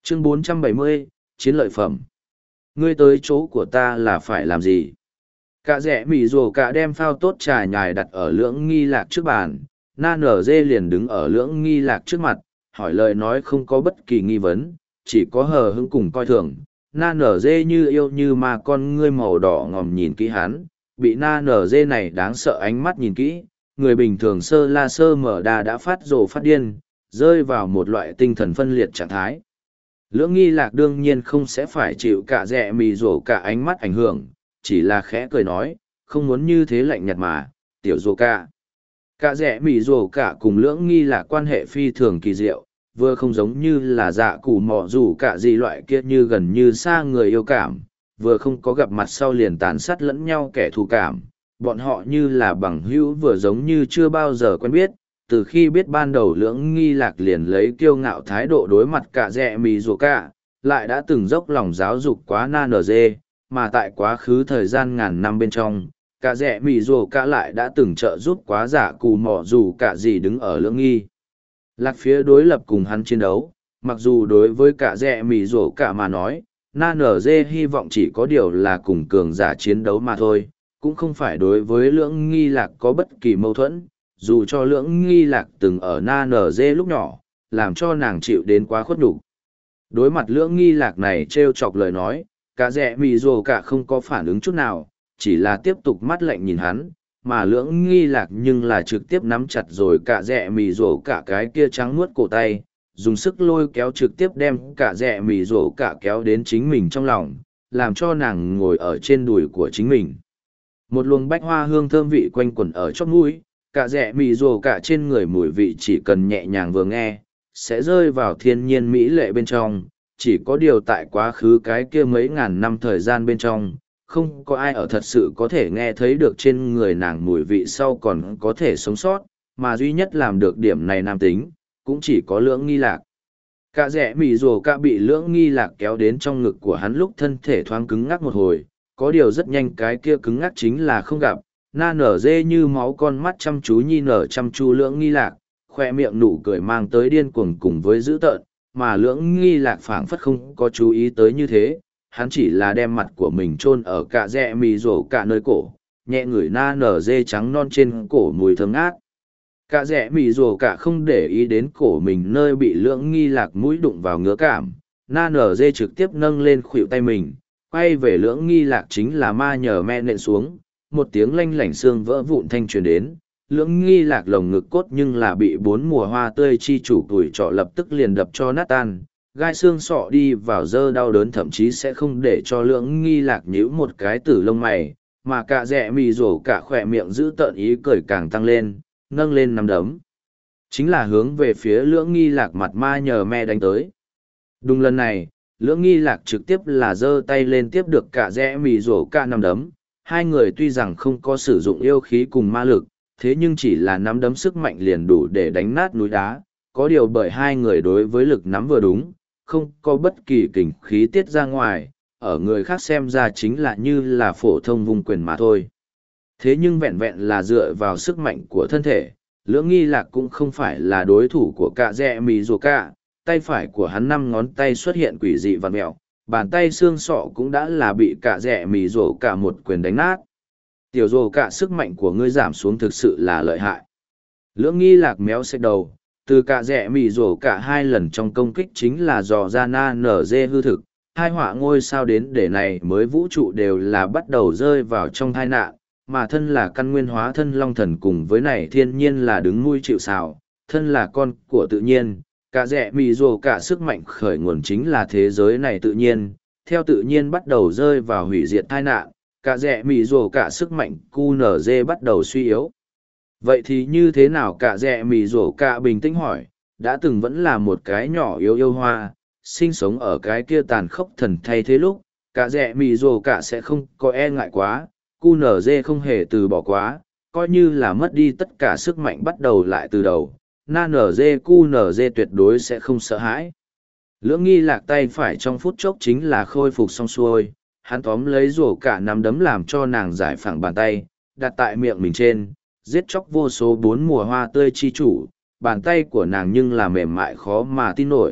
Chương 470, Chiến lợi phẩm. Ngươi tới chỗ của ta là phải làm gì? Cả rẻ mỉ rồ cả đem phao tốt trà nhài đặt ở lưỡng nghi lạc trước bàn, na nở dê liền đứng ở lưỡng nghi lạc trước mặt, hỏi lời nói không có bất kỳ nghi vấn, chỉ có hờ hững cùng coi thường. Na nở dê như yêu như ma con ngươi màu đỏ ngòm nhìn kỹ hắn, bị na nở dê này đáng sợ ánh mắt nhìn kỹ, người bình thường sơ la sơ mở đà đã phát rồ phát điên, rơi vào một loại tinh thần phân liệt trạng thái. Lưỡng nghi lạc đương nhiên không sẽ phải chịu cả rẻ mì rổ cả ánh mắt ảnh hưởng, chỉ là khẽ cười nói, không muốn như thế lạnh nhạt mà, tiểu rổ cả. Cả rẻ mì rổ cả cùng lưỡng nghi lạc quan hệ phi thường kỳ diệu, vừa không giống như là dạ củ mỏ rủ cả gì loại kia như gần như xa người yêu cảm, vừa không có gặp mặt sau liền tàn sát lẫn nhau kẻ thù cảm, bọn họ như là bằng hữu vừa giống như chưa bao giờ quen biết. Từ khi biết ban đầu lưỡng nghi lạc liền lấy kiêu ngạo thái độ đối mặt cả rẻ mì rùa cả, lại đã từng dốc lòng giáo dục quá na nở dê, mà tại quá khứ thời gian ngàn năm bên trong, cả rẻ mì rùa cả lại đã từng trợ giúp quá giả cù mỏ dù cả gì đứng ở lưỡng nghi. Lạc phía đối lập cùng hắn chiến đấu, mặc dù đối với cả rẻ mì rùa cả mà nói, na nở dê hy vọng chỉ có điều là cùng cường giả chiến đấu mà thôi, cũng không phải đối với lưỡng nghi lạc có bất kỳ mâu thuẫn. Dù cho lưỡng nghi lạc từng ở na nở dê lúc nhỏ, làm cho nàng chịu đến quá khuất nhục. Đối mặt lưỡng nghi lạc này trêu chọc lời nói, cả rẻ mì rồ cả không có phản ứng chút nào, chỉ là tiếp tục mắt lạnh nhìn hắn, mà lưỡng nghi lạc nhưng là trực tiếp nắm chặt rồi cả rẻ mì rồ cả cái kia trắng nuốt cổ tay, dùng sức lôi kéo trực tiếp đem cả rẻ mì rồ cả kéo đến chính mình trong lòng, làm cho nàng ngồi ở trên đùi của chính mình. Một luồng bách hoa hương thơm vị quanh quẩn ở chóp mũi, cả rẻ mì rồ cả trên người mùi vị chỉ cần nhẹ nhàng vừa nghe, sẽ rơi vào thiên nhiên mỹ lệ bên trong, chỉ có điều tại quá khứ cái kia mấy ngàn năm thời gian bên trong, không có ai ở thật sự có thể nghe thấy được trên người nàng mùi vị sau còn có thể sống sót, mà duy nhất làm được điểm này nam tính, cũng chỉ có lưỡng nghi lạc. Cả rẻ mì rồ cả bị lưỡng nghi lạc kéo đến trong ngực của hắn lúc thân thể thoáng cứng ngắc một hồi, có điều rất nhanh cái kia cứng ngắc chính là không gặp. Na nở dê như máu con mắt chăm chú nhi nở chăm chú lưỡng nghi lạc, khoe miệng nụ cười mang tới điên cuồng cùng với dữ tợn, mà lưỡng nghi lạc phảng phất không có chú ý tới như thế, hắn chỉ là đem mặt của mình chôn ở cả rẽ mì rổ cả nơi cổ, nhẹ ngửi na nở dê trắng non trên cổ mùi thơm ngát. Cả rẽ mì rổ cả không để ý đến cổ mình nơi bị lưỡng nghi lạc mũi đụng vào ngứa cảm, na nở dê trực tiếp nâng lên khuỷu tay mình, quay về lưỡng nghi lạc chính là ma nhờ me nện xuống. Một tiếng lanh lảnh xương vỡ vụn thanh truyền đến, lưỡng nghi lạc lồng ngực cốt nhưng là bị bốn mùa hoa tươi chi chủ tuổi trọ lập tức liền đập cho nát tan, gai xương sọ đi vào dơ đau đớn thậm chí sẽ không để cho lưỡng nghi lạc nhíu một cái tử lông mày, mà cả rẻ mì rổ cả khỏe miệng giữ tợn ý cười càng tăng lên, nâng lên nắm đấm. Chính là hướng về phía lưỡng nghi lạc mặt ma nhờ me đánh tới. Đúng lần này, lưỡng nghi lạc trực tiếp là giơ tay lên tiếp được cả rẽ mì rổ cả nắm đấm. Hai người tuy rằng không có sử dụng yêu khí cùng ma lực, thế nhưng chỉ là nắm đấm sức mạnh liền đủ để đánh nát núi đá, có điều bởi hai người đối với lực nắm vừa đúng, không có bất kỳ kình khí tiết ra ngoài, ở người khác xem ra chính là như là phổ thông vung quyền mà thôi. Thế nhưng vẹn vẹn là dựa vào sức mạnh của thân thể, lưỡng nghi lạc cũng không phải là đối thủ của cả rẽ mì rùa cả, tay phải của hắn 5 ngón tay xuất hiện quỷ dị vằn mẹo, bàn tay xương sọ cũng đã là bị cả rẽ mì rổ cả một quyền đánh nát. Tiểu rổ cả sức mạnh của ngươi giảm xuống thực sự là lợi hại. Lưỡng nghi lạc méo xách đầu, từ cả rẽ mì rổ cả 2 lần trong công kích chính là dò ra na nở dê hư thực. Hai họa ngôi sao đến để này mới vũ trụ đều là bắt đầu rơi vào trong tai nạn, mà thân là căn nguyên hóa thân long thần cùng với này thiên nhiên là đứng nuôi chịu sào, thân là con của tự nhiên. Cả rẽ mì rồ cả sức mạnh khởi nguồn chính là thế giới này tự nhiên, theo tự nhiên bắt đầu rơi vào hủy diệt tai nạn, cả rẽ mì rồ cả sức mạnh QNZ bắt đầu suy yếu. Vậy thì như thế nào cả rẽ mì rồ cả bình tĩnh hỏi, đã từng vẫn là một cái nhỏ yếu yêu hoa, sinh sống ở cái kia tàn khốc thần thay thế lúc, cả rẽ mì rồ cả sẽ không có e ngại quá, QNZ không hề từ bỏ quá, coi như là mất đi tất cả sức mạnh bắt đầu lại từ đầu. Na nz QNZ tuyệt đối sẽ không sợ hãi. Lưỡng nghi lạc tay phải trong phút chốc chính là khôi phục xong xuôi, hắn tóm lấy rổ cả nắm đấm làm cho nàng giải phẳng bàn tay, đặt tại miệng mình trên, giết chóc vô số 4 mùa hoa tươi chi chủ, bàn tay của nàng nhưng là mềm mại khó mà tin nổi,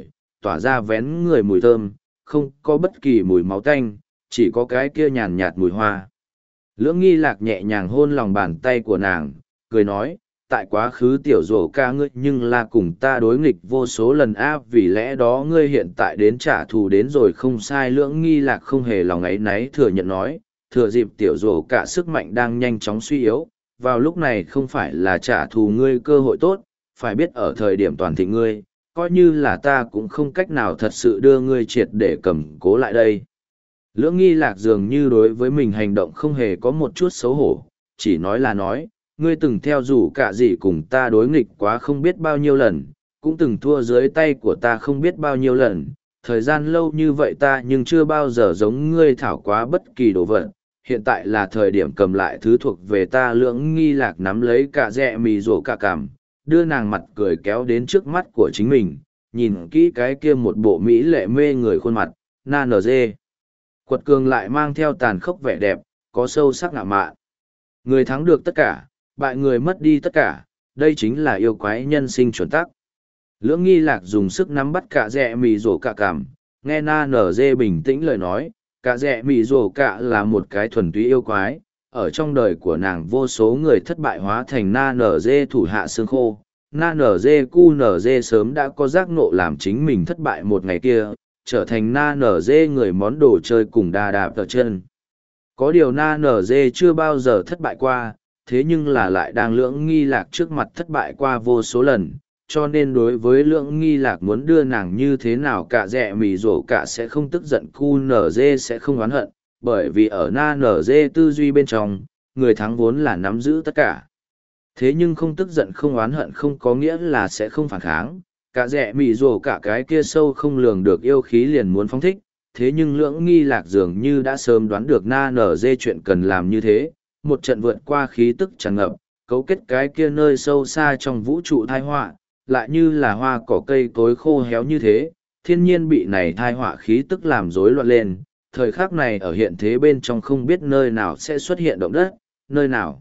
tỏa ra vén người mùi thơm, không có bất kỳ mùi máu tanh, chỉ có cái kia nhàn nhạt mùi hoa. Lưỡng nghi lạc nhẹ nhàng hôn lòng bàn tay của nàng, cười nói, tại quá khứ tiểu rổ ca ngươi nhưng là cùng ta đối nghịch vô số lần vì lẽ đó ngươi hiện tại đến trả thù đến rồi không sai. Lưỡng nghi lạc không hề lòng áy náy thừa nhận nói, thừa dịp tiểu rổ cả sức mạnh đang nhanh chóng suy yếu, vào lúc này không phải là trả thù ngươi cơ hội tốt, phải biết ở thời điểm toàn thịnh ngươi, coi như là ta cũng không cách nào thật sự đưa ngươi triệt để cầm cố lại đây. Lưỡng nghi lạc dường như đối với mình hành động không hề có một chút xấu hổ, chỉ nói là nói, ngươi từng theo rủ cả gì cùng ta đối nghịch quá không biết bao nhiêu lần, cũng từng thua dưới tay của ta không biết bao nhiêu lần, thời gian lâu như vậy ta nhưng chưa bao giờ giống ngươi thảo quá bất kỳ đồ vật, hiện tại là thời điểm cầm lại thứ thuộc về ta. Lưỡng nghi lạc nắm lấy cả rẽ mì rổ cả cảm, đưa nàng mặt cười kéo đến trước mắt của chính mình, nhìn kỹ cái kia một bộ mỹ lệ mê người khuôn mặt, na nở dê. Quật cường lại mang theo tàn khốc vẻ đẹp, có sâu sắc ngạo mạn. Người thắng được tất cả, bại người mất đi tất cả, đây chính là yêu quái nhân sinh chuẩn tắc. Lưỡng nghi lạc dùng sức nắm bắt cả rẽ mì rổ cả cảm, nghe na nở dê bình tĩnh lời nói, cả rẽ mì rổ cả là một cái thuần túy yêu quái, ở trong đời của nàng vô số người thất bại hóa thành na nở dê thủ hạ xương khô. Na nở dê cu nở dê sớm đã có giác ngộ làm chính mình thất bại một ngày kia, trở thành na nở dê người món đồ chơi cùng đà đạp tờ chân. Có điều na nở dê chưa bao giờ thất bại qua, thế nhưng là lại đang lưỡng nghi lạc trước mặt thất bại qua vô số lần, cho nên đối với lưỡng nghi lạc muốn đưa nàng như thế nào cả rẽ mì rổ cả sẽ không tức giận, cu nở dê sẽ không oán hận, bởi vì ở na nở dê tư duy bên trong, người thắng vốn là nắm giữ tất cả. Thế nhưng không tức giận không oán hận không có nghĩa là sẽ không phản kháng, cả rẽ mì rổ cả cái kia sâu không lường được yêu khí liền muốn phóng thích, thế nhưng lưỡng nghi lạc dường như đã sớm đoán được na nở dê chuyện cần làm như thế, một trận vượt qua khí tức tràn ngập, cấu kết cái kia nơi sâu xa trong vũ trụ thai họa, lại như là hoa cỏ cây cối khô héo như thế, thiên nhiên bị này thai họa khí tức làm rối loạn lên, thời khắc này ở hiện thế bên trong không biết nơi nào sẽ xuất hiện động đất, nơi nào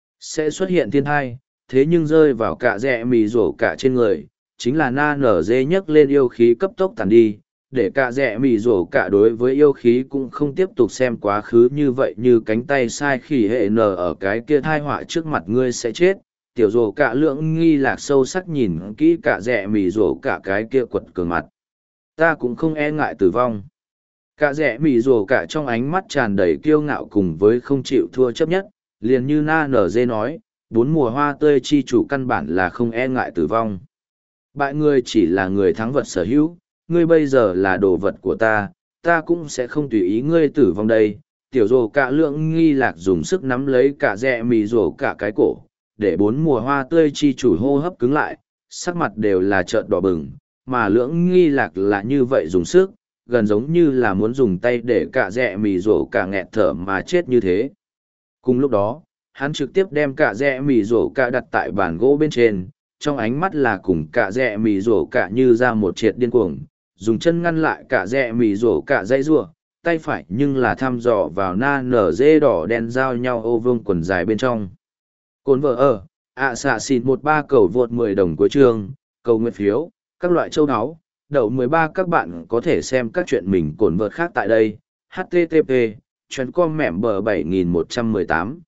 sẽ xuất hiện thiên thai, thế nhưng rơi vào cả rẽ mì rổ cả trên người, chính là na nở dê nhấc lên yêu khí cấp tốc tàn đi, để cả rẽ mì rổ cả đối với yêu khí cũng không tiếp tục xem quá khứ như vậy như cánh tay sai khỉ hệ nở ở cái kia thai họa trước mặt ngươi sẽ chết. Tiểu rổ cả lưỡng nghi lạc sâu sắc nhìn kỹ cả rẽ mì rổ cả cái kia quật cường mặt. Ta cũng không e ngại tử vong. Cả rẽ mì rổ cả trong ánh mắt tràn đầy kiêu ngạo cùng với không chịu thua chấp nhất, liền như na nở dê nói, bốn mùa hoa tươi chi chủ căn bản là không e ngại tử vong. Bại ngươi chỉ là người thắng vật sở hữu, ngươi bây giờ là đồ vật của ta, ta cũng sẽ không tùy ý ngươi tử vong đây. Tiểu rổ cả lưỡng nghi lạc dùng sức nắm lấy cả rẽ mì rổ cả cái cổ, để bốn mùa hoa tươi chi chủ hô hấp cứng lại, sắc mặt đều là trợn đỏ bừng, mà lưỡng nghi lạc là như vậy dùng sức, gần giống như là muốn dùng tay để cả rẽ mì rổ cả nghẹt thở mà chết như thế. Cùng lúc đó, hắn trực tiếp đem cả rẽ mì rổ cả đặt tại bàn gỗ bên trên, trong ánh mắt là cùng cả rẽ mì rổ cả như ra một triệt điên cuồng, dùng chân ngăn lại cả rẽ mì rổ cả dây rua, tay phải nhưng là thăm dò vào na nở dê đỏ đen giao nhau ô vương quần dài bên trong. Cồn vợ ở, xạ xịt 13 cầu vượt 10 đồng cuối chương, cầu nguyện phiếu, các loại châu áo, đậu 13 các bạn có thể xem các chuyện mình cồn vợt khác tại đây, http, chuyến com mẻm bờ 7118.